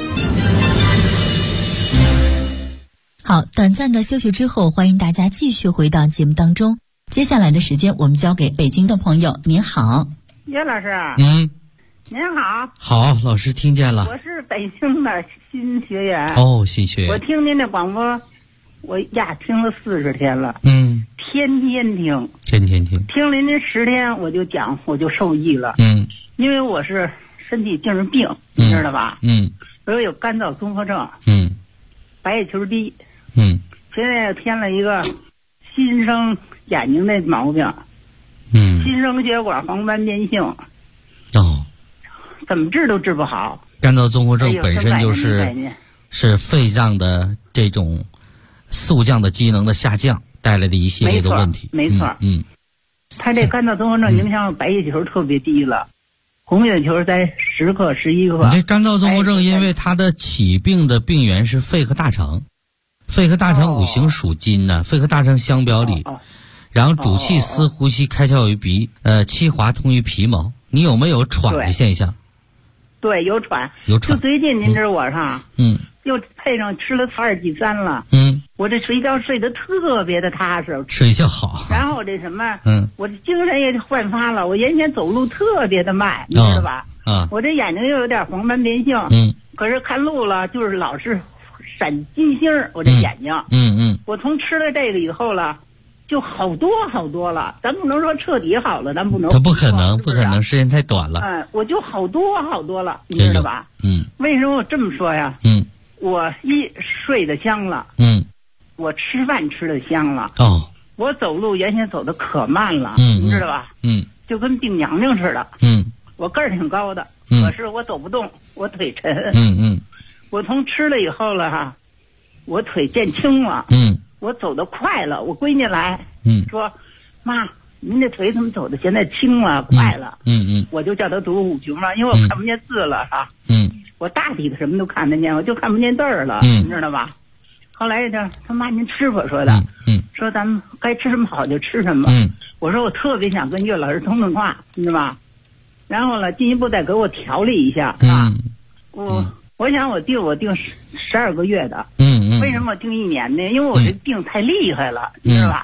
好，短暂的休息之后，欢迎大家继续回到节目当中。接下来的时间，我们交给北京的朋友。您好， 叶老师。您好。 好，老师听见了。 我是北京的新学员。 新学员。 我听您的广播，我听了40天了。天天听。听了您10天，我就讲，我就受益了。因为我是身体精神病，你知道吧？我有肝脏综合症。白血球低。现在又添了一个新生眼睛的毛病。新生血管黄斑变性。怎么治都治不好。 肝脏综合症本身是肺脏的这种速降的机能的下降带来的一系列的问题。 没错。他这肝脏综合症影响白血球特别低了，红血球在10克、11克。 你这肝脏综合症因为它的起病的病源是肺和大肠，肺和大肠五行属金呢，肺和大肠相表里，然后主气司呼吸开窍于鼻，气滑通于皮毛。你有没有喘的现象？ 对，有喘。就最近您知道我上，又配上吃了RG3了。我这睡觉睡得特别的踏实， 睡觉好。 然后这什么，我这精神也焕发了。我原先走路特别的慢，你知道吧？我这眼睛又有点黄斑变性。可是看路了，就是老是闪金星。我这眼睛。我从吃了这个以后了，就好多了。咱不能说彻底好了，咱不能。 它不可能，时间太短了。 我就好多了，你知道吧？为什么我这么说呀？我睡得香了。我吃饭吃得香了。我走路原先走得可慢了，你知道吧？就跟病娘娘似的。我个儿挺高的，可是我走不动，我腿沉。我从吃了以后了哈，我腿变轻了。我走得快了。我闺女来，说妈，您这腿怎么走的现在轻了，快了。我就叫她读五行了，因为我看不见字了哈。我大体的什么都看得见，我就看不见字儿了，你知道吧？后来他妈您吃吧，说的，说咱们该吃什么好就吃什么。我说我特别想跟岳老师通话，你知道吧？然后了，进一步再给我调理一下啊。我想我定12个月的。为什么我定1年呢？因为我这病太厉害了，你知道吧？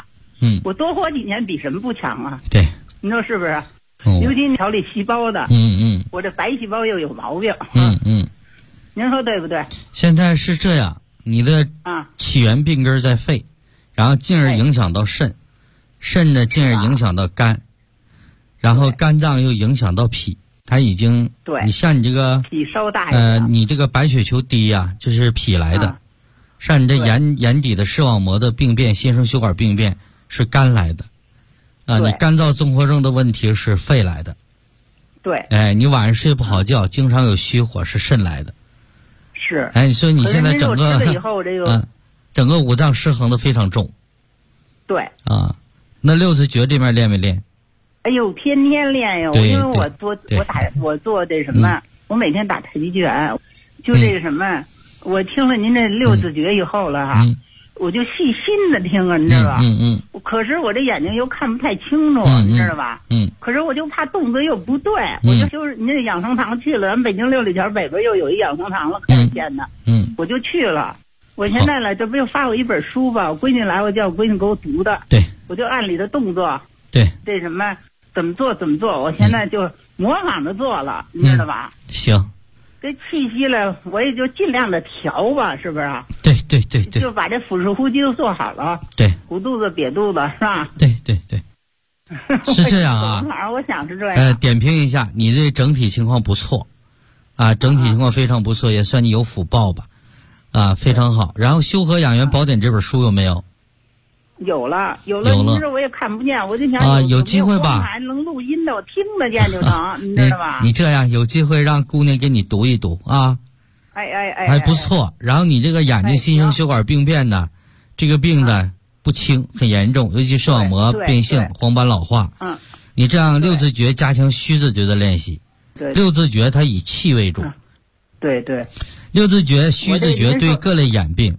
我多活几年比什么不强啊？ 对， 你说是不是？尤其调理细胞的，我这白细胞又有毛病，您说对不对？ 现在是这样，你的起源病根在肺，然后进而影响到肾，肾呢进而影响到肝，然后肝脏又影响到脾，它已经你像你这个脾烧大你这个白血球低呀，就是脾来的，像你这眼底的视网膜的病变、新生血管病变是肝来的，你干燥综合症的问题是肺来的， 对， 你晚上睡不好觉，经常有虚火是肾来的。 是， 所以你现在整个整个五脏失衡的非常重。 对那六字诀这边练没练？ 哎呦，天天练哟！因为我做这什么，我每天打太极拳，就这个什么，我听了您这六字诀以后了哈，我就细心的听啊，你知道吧？可是我这眼睛又看不太清楚，你知道吧？可是我就怕动作又不对，我就是您这养生堂去了，咱北京六里桥北边又有一养生堂了，开天的，我就去了。我现在了，这不又发我一本书吧？我闺女来，我叫我闺女给我读的，我就按里的动作，这什么怎么做，我现在就模仿着做了，你知道吧？ 行。 这气息了，我也就尽量的调吧，是不是？ 对， 就把这腹式呼吸都做好了。 对， 鼓肚子、瘪肚子，是吧？ 对，是这样啊。 我想是这样。 点评一下，你这整体情况不错，整体情况非常不错，也算你有福报吧，非常好。然后《修和养元宝典》这本书有没有？ 有了，您说我也看不见，我就想有机会吧， 还能录音的，我听得见就成，你知道吧？ 你这样有机会让姑娘给你读一读啊，还不错。然后你这个眼睛新生血管病变呢，这个病呢不轻，很严重，尤其视网膜变性、黄斑老化。你这样六字诀加强虚字诀的练习，六字诀它以气为主， 对， 六字诀、虚字诀对各类眼病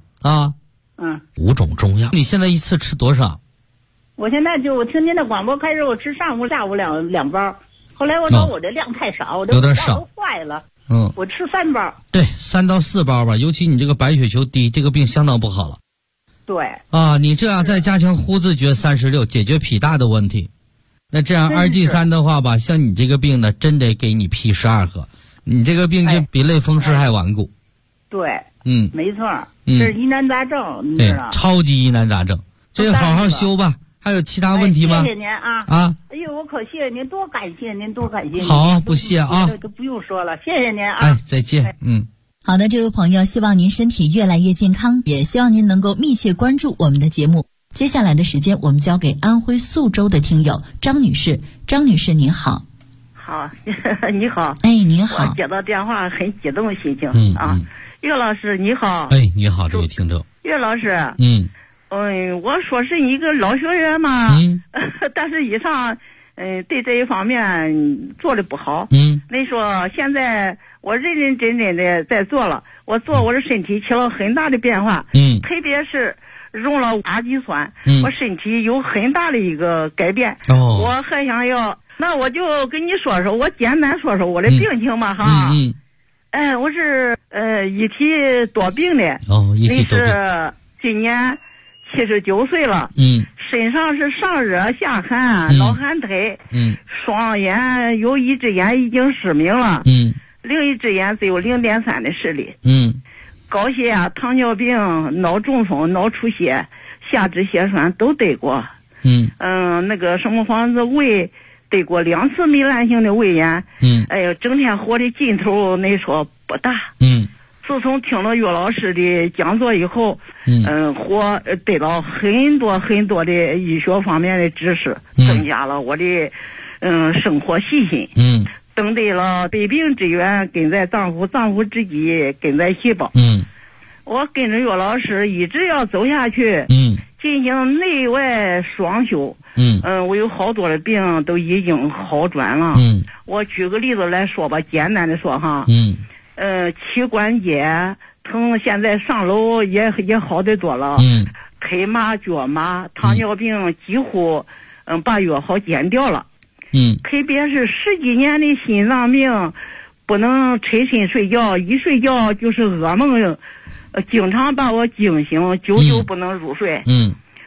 5种中药，你现在一次吃多少？ 我现在我听您的广播，开始我吃上午、下午两包，后来我说我这量太少，我这有点少， 都坏了。我吃3包。 对，3到4包吧，尤其你这个白血球低，这个病相当不好了。 对。 你这样再加强呼字诀36，解决脾大的问题。那这样2G3的话吧，像你这个病呢，真得给你批12盒，你这个病就比类风湿还顽固。 对。没错，这是疑难杂症，你知道？ 超级疑难杂症，这个好好修吧。还有其他问题吗？ 谢谢您哎呦，我可谢谢您，多感谢您，多感谢您。 好，不谢啊， 都不用说了，谢谢您啊。 再见。 好的，这位朋友，希望您身体越来越健康，也希望您能够密切关注我们的节目。接下来的时间，我们交给安徽宿州的听友张女士。张女士，您好。 好，你好。 您好。 我接到电话很激动心情岳老师你好。 你好，这位听众。 岳老师。我说是一个老学员嘛，但是以上对这一方面做的不好。那说现在我认认真真的在做了，我的身体起了很大的变化。特别是用了阿基酸，我身体有很大的一个改变。我还想要，那我就跟你说说，我简单说说我的病情吧哈。我是一体多病的。 一体多病。 那是今年79岁了。身上是上热下寒，老寒腿。双眼有一只眼已经失明了。另一只眼只有0.3的视力。高血压、糖尿病、脑中风、脑出血、下肢血栓都得过。那个什么房子胃得过2次糜烂性的胃炎。哎呦，整天活的劲头那说不大。自从听了岳老师的讲座以后，我得到很多很多的医学方面的知识，增加了我的生活细心。登对了百病之源根在脏腑，脏腑之基根在细胞。我跟着岳老师一直要走下去。进行内外双修。我有好多的病都已经好转了。我举个例子来说吧，简单的说哈。膝关节疼，现在上楼也好得多了。腿麻脚麻，糖尿病几乎把药好减掉了。特别是10几年的心脏病，不能沉身睡觉，一睡觉就是噩梦，经常把我惊醒，久久不能入睡。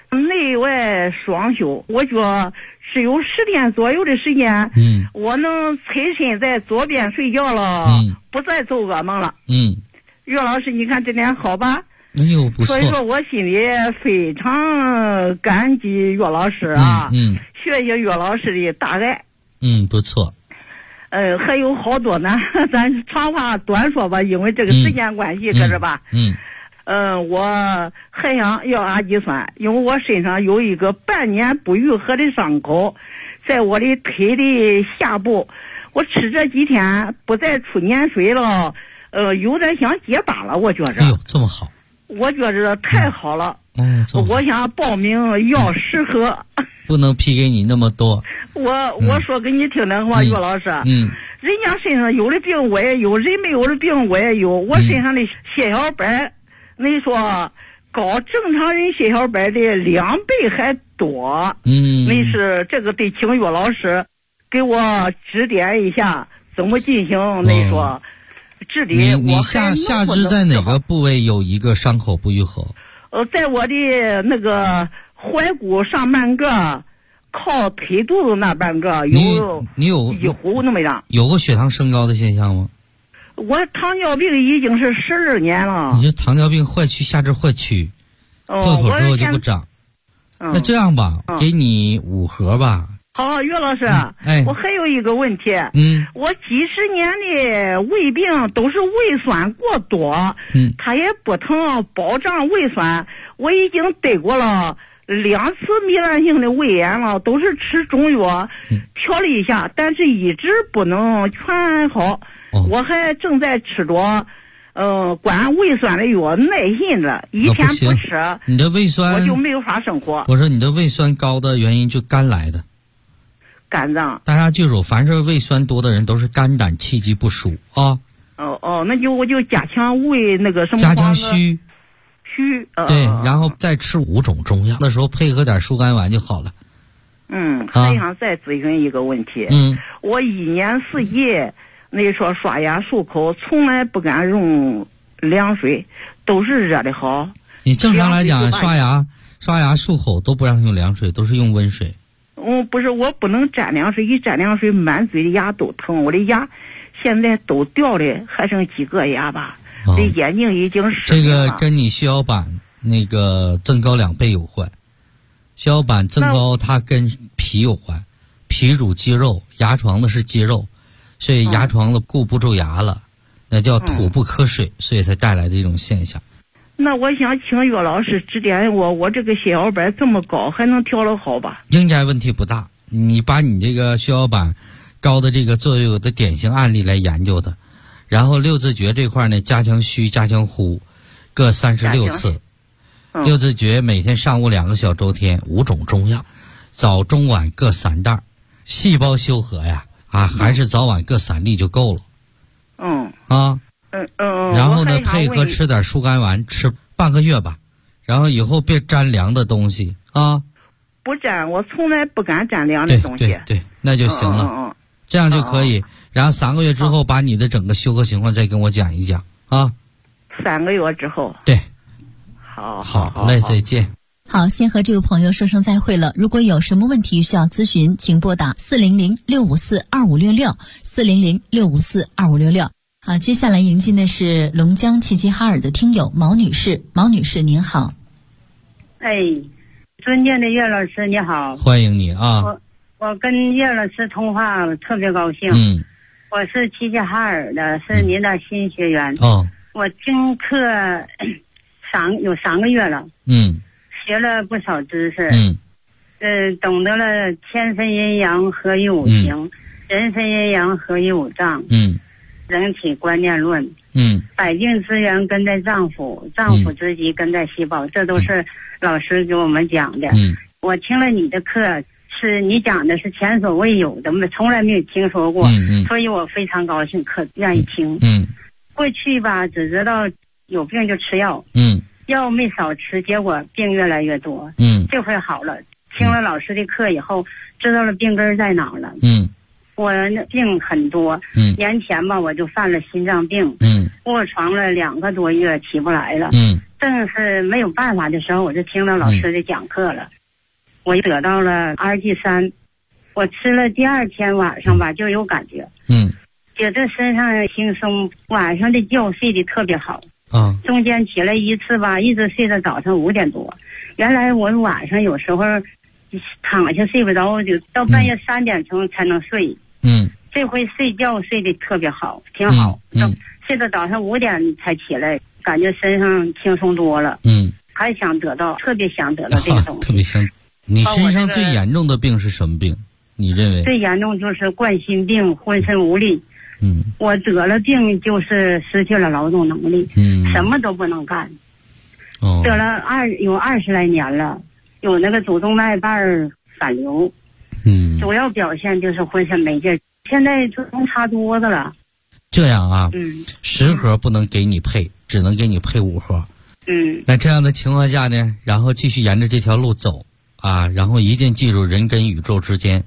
内外双修，我觉得是有10天左右的时间，我能侧身在左边睡觉了，不再做噩梦了。岳老师，你看这点好吧？ 哎呦，不错。 所以说我心里非常感激岳老师啊，谢谢岳老师的大爱。 不错。 还有好多呢，咱长话短说吧，因为这个时间关系，可是吧？我还想要氨基酸，因为我身上有一个半年不愈合的伤口，在我的腿的下部，我吃这几天不再出粘水了，有点想结疤了，我觉着。 哎呦，这么好！ 我觉着太好了。我想报名要10盒。 不能批给你那么多。 我说给你听听话，岳老师。人家身上有的病我也有，人没有的病我也有。我身上的血小板，你说高正常人血小板的2倍还多。那是这个得请岳老师给我指点一下怎么进行。那说治理。 你下肢在哪个部位有一个伤口不愈合？ 在我的那个踝骨上半个，靠腿肚子那半个有一壶那么样。 有过血糖升高的现象吗？ 我糖尿病已经是12年了。 你这糖尿病坏区，下肢坏区，过会儿之后就不长。那这样吧，给你5盒吧。 好，岳老师，我还有一个问题。我几十年的胃病都是胃酸过多，它也不疼保障胃酸。我已经得过了2次糜烂性的胃炎了，都是吃中药调了一下，但是一直不能全好。我还正在吃着管胃酸的药，耐心着，一天不吃， 你的胃酸我就没有法生活。 我说你的胃酸高的原因就肝来的。 肝脏， 大家记住，凡是胃酸多的人都是肝胆气机不舒啊。 那我就加强胃那个什么， 加强虚， 对， 然后再吃5种中药，那时候配合点疏肝丸就好了。 还想再咨询一个问题。我1年4季那说刷牙漱口从来不敢用凉水，都是热的好。 你正常来讲刷牙漱口都不让用凉水，都是用温水。 不是，我不能沾凉水，一沾凉水满嘴的牙都疼，我的牙现在都掉的，还剩几个牙吧。这眼睛已经失明了。 这个跟你血小板那个增高2倍有关。血小板增高它跟脾有关，脾主肌肉，牙床的是肌肉，所以牙床的顾不住牙了，那叫吐不瞌水，所以才带来的一种现象。 那我想请岳老师指点我这个血小板这么高，还能调得好吧？ 应该问题不大。你把你这个血小板高的这个作用的典型案例来研究的，然后六字诀这块呢，加强虚加强呼各36次。六字诀每天上午2个小周天，5种中药，早中晚各3袋，细胞修合呀还是早晚各3粒就够了。然后呢，配合吃点疏肝丸，吃半个月吧，然后以后别沾凉的东西啊。 不沾，我从来不敢沾凉的东西。 对，那就行了。这样就可以。然后3个月之后，把你的整个修合情况再跟我讲一讲啊。 3个月之后。 对。 好嘞，再见。 好，先和这位朋友说声再会了。如果有什么问题需要咨询，请拨打400-654-2566，400-654-2566。好，接下来迎进的是龙江齐齐哈尔的听友毛女士。毛女士您好。 尊敬的岳老师你好。 欢迎你啊。 我跟岳老师通话特别高兴。我是齐齐哈尔的，是您的新学员。我听课有3个月了。学了不少知识。懂得了天分阴阳合于五行，人分阴阳合于五脏。人体观念论。百病之源根在脏腑，脏腑之疾根在细胞，这都是老师给我们讲的。我听了你的课，是你讲的是前所未有的，从来没有听说过。所以我非常高兴，可愿意听。过去吧，只知道有病就吃药。药没少吃，结果病越来越多。这回好了，听了老师的课以后，知道了病根在哪了。 我病很多，年前吧我就犯了心脏病，卧床了2个多月起不来了，正是没有办法的时候，我就听到老师的讲课了，我得到了RG3，我吃了第2天晚上吧就有感觉，觉得身上轻松，晚上的觉睡得特别好，中间起来一次吧，一直睡到早上5点多，原来我晚上有时候躺下睡不着，就到半夜3点钟才能睡。这回睡觉睡得特别好，挺好。睡到早上5点才起来，感觉身上轻松多了。还想得到，特别想得到这个东西。 特别想。你身上最严重的病是什么病？你认为？ 最严重就是冠心病，浑身无力。我得了病就是失去了劳动能力，什么都不能干。得了有20来年了。有那个主动脉瓣反流，主要表现就是浑身没劲儿，现在就能插多子了。 这样啊，10盒不能给你配，只能给你配5盒。那这样的情况下呢，然后继续沿着这条路走啊，然后一定记住人跟宇宙之间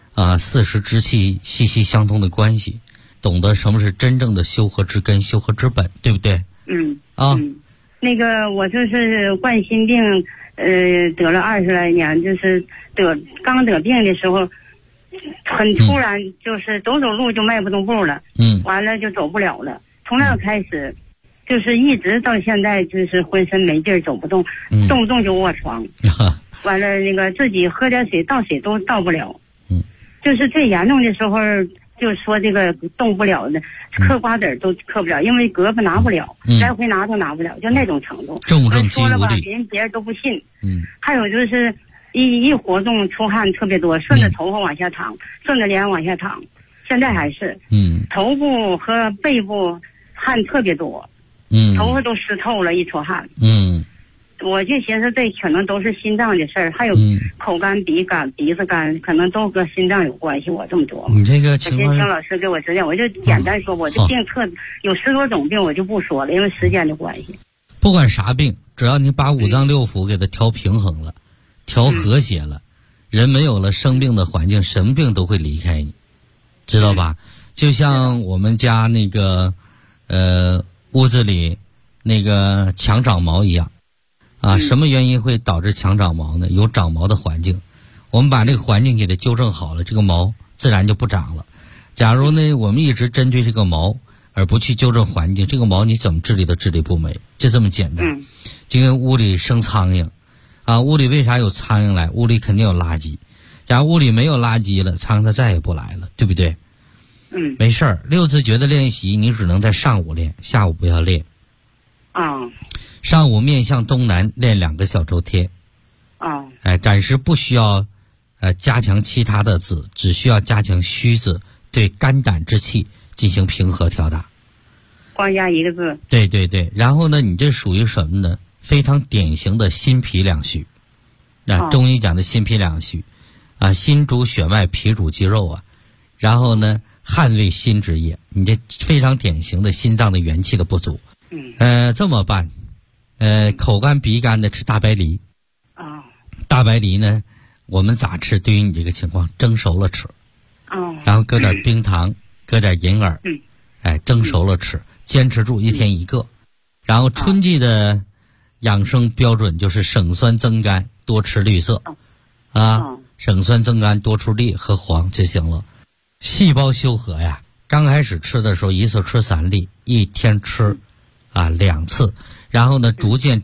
4时之气息息相通的关系，懂得什么是真正的修和之根，修和之本，对不对？ 那个我就是冠心病。得了20来年，就是刚得病的时候，很突然，就是走路就迈不动步了，完了就走不了了。从那开始，就是一直到现在，就是浑身没劲儿，走不动，动不动就卧床。完了那个自己喝点水，倒水都倒不了。就是最严重的时候，就说这个动不了的，嗑瓜子都嗑不了，因为胳膊拿不了，来回拿都拿不了，就那种程度。说了吧，别人都不信。还有就是一活动出汗特别多，顺着头发往下淌，顺着脸往下淌，现在还是。头部和背部汗特别多，头发都湿透了，一出汗。我就寻思这可能都是心脏的事儿，还有口干、鼻子干，可能都和心脏有关系。我这么琢磨。 你这个情况， 听老师给我指点，我就简单说，我这病有10多种病，我就不说了，因为时间的关系。 不管啥病，只要你把5脏6腑给它调平衡了，调和谐了，人没有了生病的环境，什么病都会离开你，知道吧？就像我们家那个屋子里那个墙长毛一样。什么原因会导致墙长毛呢？有长毛的环境，我们把这个环境给它纠正好了，这个毛自然就不长了。假如呢，我们一直针对这个毛，而不去纠正环境，这个毛你怎么治理都治理不没，就这么简单。就跟屋里生苍蝇，屋里为啥有苍蝇来？屋里肯定有垃圾。假如屋里没有垃圾了，苍蝇它再也不来了，对不对？没事儿，6字诀的练习你只能在上午练，下午不要练。上午面向东南练2个小周天。暂时不需要加强其他的字，只需要加强虚字，对肝胆之气进行平和调达。 光加1个字。 对对对，然后呢，你这属于什么呢？非常典型的心脾两虚。中医讲的心脾两虚，心主血脉，脾主肌肉啊。然后呢，汗为心之液，你这非常典型的心脏的元气的不足。这么办？口干鼻干的吃大白梨。大白梨呢，我们咋吃？对于你这个情况，蒸熟了吃。然后搁点冰糖，搁点银耳。蒸熟了吃，坚持住1天1个。然后春季的养生标准就是省酸增甘，多吃绿色。省酸增甘，多吃绿和黄就行了。细胞修和呀，刚开始吃的时候，一次吃3粒，1天吃2次，然后呢，逐渐